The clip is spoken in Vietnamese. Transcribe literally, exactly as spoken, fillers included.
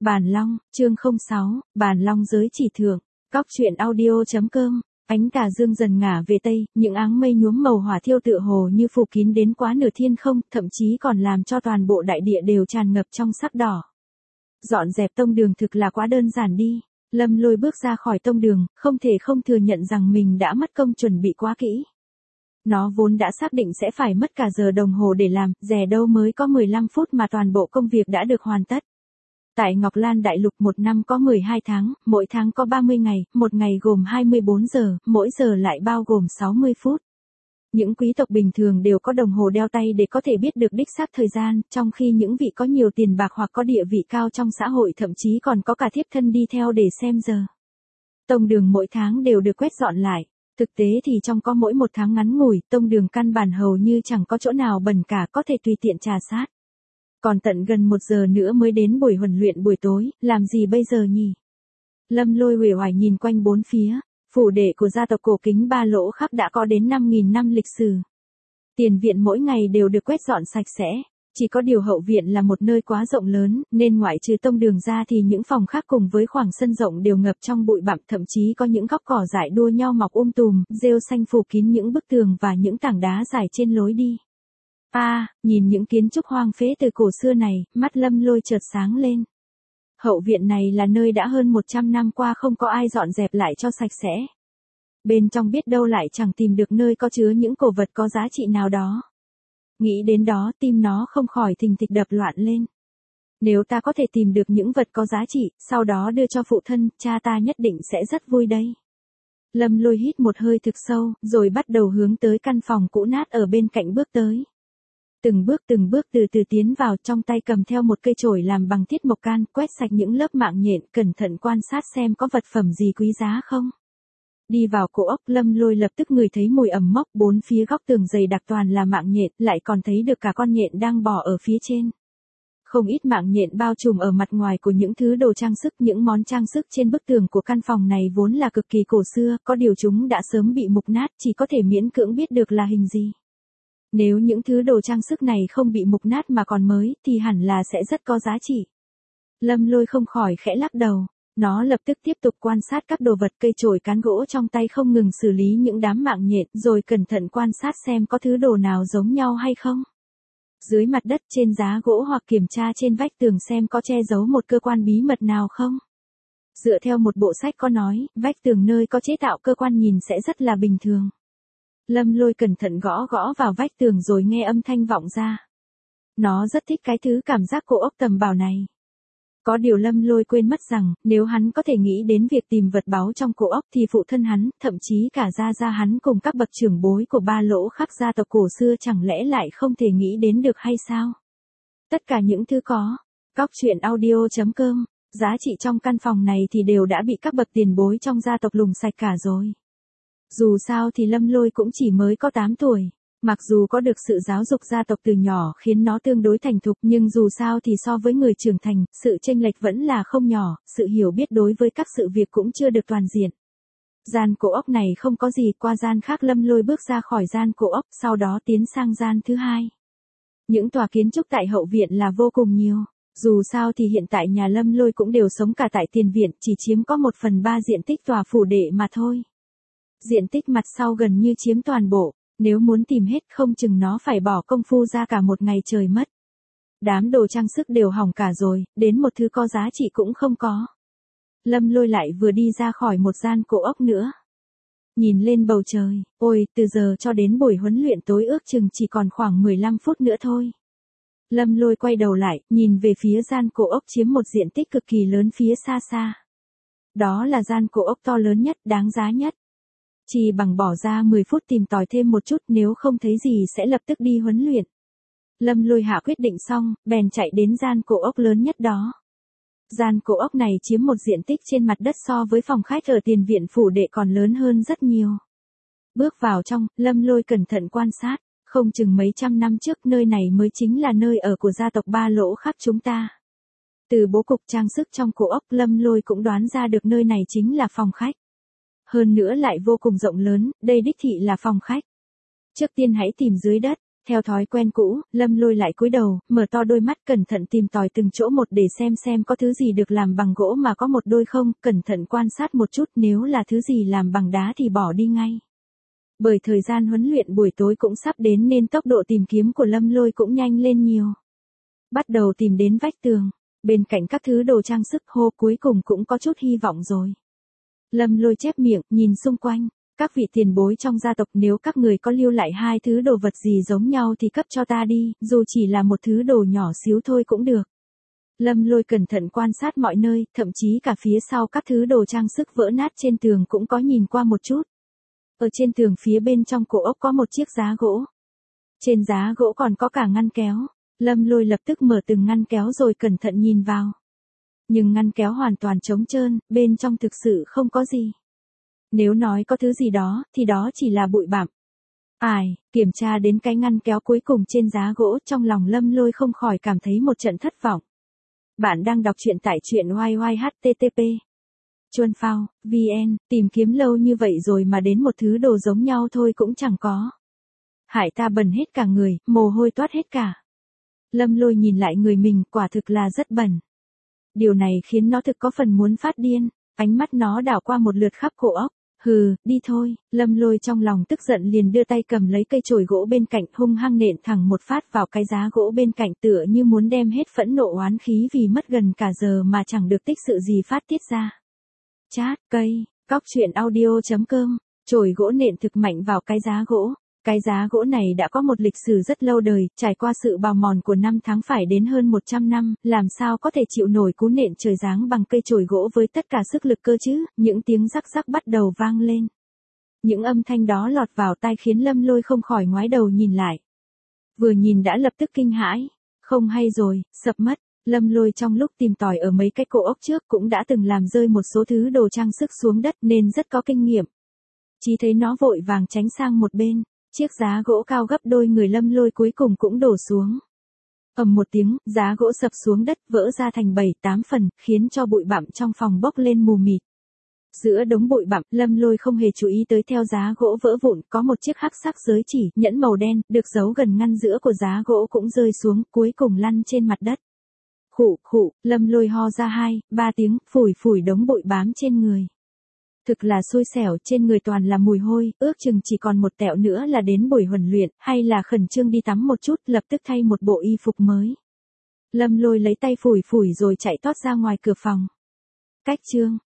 Bàn Long, chương không sáu, Bàn Long giới chỉ thượng, cóc truyện audio.com, ánh tà dương dần ngả về tây, những áng mây nhuốm màu hỏa thiêu tựa hồ như phủ kín đến quá nửa thiên không, thậm chí còn làm cho toàn bộ đại địa đều tràn ngập trong sắc đỏ. Dọn dẹp tông đường thực là quá đơn giản đi. Lâm Lôi bước ra khỏi tông đường, không thể không thừa nhận rằng mình đã mất công chuẩn bị quá kỹ. Nó vốn đã xác định sẽ phải mất cả giờ đồng hồ để làm, dè đâu mới có mười lăm phút mà toàn bộ công việc đã được hoàn tất. Tại Ngọc Lan Đại Lục một năm có mười hai tháng, mỗi tháng có ba mươi ngày, một ngày gồm hai mươi bốn giờ, mỗi giờ lại bao gồm sáu mươi phút. Những quý tộc bình thường đều có đồng hồ đeo tay để có thể biết được đích xác thời gian, trong khi những vị có nhiều tiền bạc hoặc có địa vị cao trong xã hội thậm chí còn có cả thiếp thân đi theo để xem giờ. Tông đường mỗi tháng đều được quét dọn lại. Thực tế thì trong có mỗi một tháng ngắn ngủi, tông đường căn bản hầu như chẳng có chỗ nào bẩn cả, có thể tùy tiện trà sát. Còn tận gần một giờ nữa mới đến buổi huấn luyện buổi tối, làm gì bây giờ nhỉ? Lâm Lôi uể oải nhìn quanh bốn phía, phủ đệ của gia tộc cổ kính ba lỗ khắc đã có đến năm nghìn năm lịch sử. Tiền viện mỗi ngày đều được quét dọn sạch sẽ, chỉ có điều hậu viện là một nơi quá rộng lớn, nên ngoại trừ tông đường ra thì những phòng khác cùng với khoảng sân rộng đều ngập trong bụi bặm, thậm chí có những góc cỏ dại đua nhau mọc um tùm, rêu xanh phủ kín những bức tường và những tảng đá dài trên lối đi. A, à, nhìn những kiến trúc hoang phế từ cổ xưa này, mắt Lâm Lôi chợt sáng lên. Hậu viện này là nơi đã hơn một trăm năm qua không có ai dọn dẹp lại cho sạch sẽ. Bên trong biết đâu lại chẳng tìm được nơi có chứa những cổ vật có giá trị nào đó. Nghĩ đến đó tim nó không khỏi thình thịch đập loạn lên. Nếu ta có thể tìm được những vật có giá trị, sau đó đưa cho phụ thân, cha ta nhất định sẽ rất vui đây. Lâm Lôi hít một hơi thực sâu, rồi bắt đầu hướng tới căn phòng cũ nát ở bên cạnh bước tới. Từng bước từng bước từ từ tiến vào, trong tay cầm theo một cây chổi làm bằng thiết mộc can, quét sạch những lớp mạng nhện, cẩn thận quan sát xem có vật phẩm gì quý giá không. Đi vào cổ ốc, Lâm Lôi lập tức ngửi thấy mùi ẩm mốc, bốn phía góc tường dày đặc toàn là mạng nhện, lại còn thấy được cả con nhện đang bò ở phía trên. Không ít mạng nhện bao trùm ở mặt ngoài của những thứ đồ trang sức, những món trang sức trên bức tường của căn phòng này vốn là cực kỳ cổ xưa, có điều chúng đã sớm bị mục nát, chỉ có thể miễn cưỡng biết được là hình gì. Nếu những thứ đồ trang sức này không bị mục nát mà còn mới, thì hẳn là sẽ rất có giá trị. Lâm Lôi không khỏi khẽ lắc đầu. Nó lập tức tiếp tục quan sát các đồ vật, cây chổi cán gỗ trong tay không ngừng xử lý những đám mạng nhện, rồi cẩn thận quan sát xem có thứ đồ nào giống nhau hay không. Dưới mặt đất, trên giá gỗ hoặc kiểm tra trên vách tường xem có che giấu một cơ quan bí mật nào không. Dựa theo một bộ sách có nói, vách tường nơi có chế tạo cơ quan nhìn sẽ rất là bình thường. Lâm Lôi cẩn thận gõ gõ vào vách tường rồi nghe âm thanh vọng ra. Nó rất thích cái thứ cảm giác cổ ốc tầm bảo này. Có điều Lâm Lôi quên mất rằng, nếu hắn có thể nghĩ đến việc tìm vật báu trong cổ ốc thì phụ thân hắn, thậm chí cả gia gia hắn cùng các bậc trưởng bối của ba lỗ khắc gia tộc cổ xưa chẳng lẽ lại không thể nghĩ đến được hay sao? Tất cả những thứ có, cóc truyện audio.com, giá trị trong căn phòng này thì đều đã bị các bậc tiền bối trong gia tộc lùng sạch cả rồi. Dù sao thì Lâm Lôi cũng chỉ mới có tám tuổi. Mặc dù có được sự giáo dục gia tộc từ nhỏ khiến nó tương đối thành thục, nhưng dù sao thì so với người trưởng thành, sự chênh lệch vẫn là không nhỏ, sự hiểu biết đối với các sự việc cũng chưa được toàn diện. Gian cổ ốc này không có gì, qua gian khác Lâm Lôi bước ra khỏi gian cổ ốc, sau đó tiến sang gian thứ hai. Những tòa kiến trúc tại hậu viện là vô cùng nhiều. Dù sao thì hiện tại nhà Lâm Lôi cũng đều sống cả tại tiền viện, chỉ chiếm có một phần ba diện tích tòa phủ đệ mà thôi. Diện tích mặt sau gần như chiếm toàn bộ. Nếu muốn tìm hết không chừng nó phải bỏ công phu ra cả một ngày trời mất. Đám đồ trang sức đều hỏng cả rồi, đến một thứ có giá trị cũng không có. Lâm Lôi lại vừa đi ra khỏi một gian cổ ốc nữa. Nhìn lên bầu trời, ôi, từ giờ cho đến buổi huấn luyện tối ước chừng chỉ còn khoảng mười lăm phút nữa thôi. Lâm Lôi quay đầu lại, nhìn về phía gian cổ ốc chiếm một diện tích cực kỳ lớn phía xa xa. Đó là gian cổ ốc to lớn nhất, đáng giá nhất. Chỉ bằng bỏ ra mười phút tìm tòi thêm một chút, nếu không thấy gì sẽ lập tức đi huấn luyện. Lâm Lôi hạ quyết định xong, bèn chạy đến gian cổ ốc lớn nhất đó. Gian cổ ốc này chiếm một diện tích trên mặt đất so với phòng khách ở tiền viện phủ đệ còn lớn hơn rất nhiều. Bước vào trong, Lâm Lôi cẩn thận quan sát, không chừng mấy trăm năm trước nơi này mới chính là nơi ở của gia tộc ba lỗ khắc chúng ta. Từ bố cục trang sức trong cổ ốc, Lâm Lôi cũng đoán ra được nơi này chính là phòng khách. Hơn nữa lại vô cùng rộng lớn, đây đích thị là phòng khách. Trước tiên hãy tìm dưới đất, Theo thói quen cũ, Lâm Lôi lại cúi đầu, mở to đôi mắt cẩn thận tìm tòi từng chỗ một để xem xem có thứ gì được làm bằng gỗ mà có một đôi không, cẩn thận quan sát một chút, nếu là thứ gì làm bằng đá thì bỏ đi ngay. Bởi thời gian huấn luyện buổi tối cũng sắp đến nên tốc độ tìm kiếm của Lâm Lôi cũng nhanh lên nhiều. Bắt đầu tìm đến vách tường, bên cạnh các thứ đồ trang sức, hô, cuối cùng cũng có chút hy vọng rồi. Lâm Lôi chép miệng, nhìn xung quanh. Các vị tiền bối trong gia tộc, nếu các người có lưu lại hai thứ đồ vật gì giống nhau thì cấp cho ta đi, dù chỉ là một thứ đồ nhỏ xíu thôi cũng được. Lâm Lôi cẩn thận quan sát mọi nơi, thậm chí cả phía sau các thứ đồ trang sức vỡ nát trên tường cũng có nhìn qua một chút. Ở trên tường phía bên trong cổ ốc có một chiếc giá gỗ. Trên giá gỗ còn có cả ngăn kéo. Lâm Lôi lập tức mở từng ngăn kéo rồi cẩn thận nhìn vào. Nhưng ngăn kéo hoàn toàn trống trơn, bên trong thực sự không có gì. Nếu nói có thứ gì đó, thì đó chỉ là bụi bặm. Ai, kiểm tra đến cái ngăn kéo cuối cùng trên giá gỗ, trong lòng Lâm Lôi không khỏi cảm thấy một trận thất vọng. Bạn đang đọc truyện tại truyện y y h t t p chuan phao vn, tìm kiếm lâu như vậy rồi mà đến một thứ đồ giống nhau thôi cũng chẳng có. Hại ta bẩn hết cả người, mồ hôi toát hết cả. Lâm Lôi nhìn lại người mình, quả thực là rất bẩn. Điều này khiến nó thực có phần muốn phát điên, ánh mắt nó đảo qua một lượt khắp cổ ốc. Hừ, đi thôi. Lâm Lôi trong lòng tức giận liền đưa tay cầm lấy cây chổi gỗ bên cạnh, hung hăng nện thẳng một phát vào cái giá gỗ bên cạnh, tựa như muốn đem hết phẫn nộ oán khí vì mất gần cả giờ mà chẳng được tích sự gì phát tiết ra. Chat, cây, cóc truyện audio chấm com, chổi gỗ nện thực mạnh vào cái giá gỗ. Cái giá gỗ này đã có một lịch sử rất lâu đời, trải qua sự bào mòn của năm tháng phải đến hơn một trăm năm, làm sao có thể chịu nổi cú nện trời giáng bằng cây chổi gỗ với tất cả sức lực cơ chứ, những tiếng rắc rắc bắt đầu vang lên. Những âm thanh đó lọt vào tai khiến Lâm Lôi không khỏi ngoái đầu nhìn lại. Vừa nhìn đã lập tức kinh hãi, không hay rồi, sập mất. Lâm Lôi trong lúc tìm tòi ở mấy cái cổ ốc trước cũng đã từng làm rơi một số thứ đồ trang sức xuống đất nên rất có kinh nghiệm. Chỉ thấy nó vội vàng tránh sang một bên. Chiếc giá gỗ cao gấp đôi người Lâm Lôi cuối cùng cũng đổ xuống. Ầm một tiếng, giá gỗ sập xuống đất, vỡ ra thành bảy tám phần, khiến cho bụi bặm trong phòng bốc lên mù mịt. Giữa đống bụi bặm, Lâm Lôi không hề chú ý tới, theo giá gỗ vỡ vụn, có một chiếc hắc sắc giới chỉ, nhẫn màu đen, được giấu gần ngăn giữa của giá gỗ cũng rơi xuống, cuối cùng lăn trên mặt đất. Khụ khụ, Lâm Lôi ho ra hai, ba tiếng, phủi phủi đống bụi bám trên người. Thực là xui xẻo, trên người toàn là mùi hôi, ước chừng chỉ còn một tẹo nữa là đến buổi huấn luyện, hay là khẩn trương đi tắm một chút, lập tức thay một bộ y phục mới. Lâm Lôi lấy tay phủi phủi rồi chạy tót ra ngoài cửa phòng. Cách chương.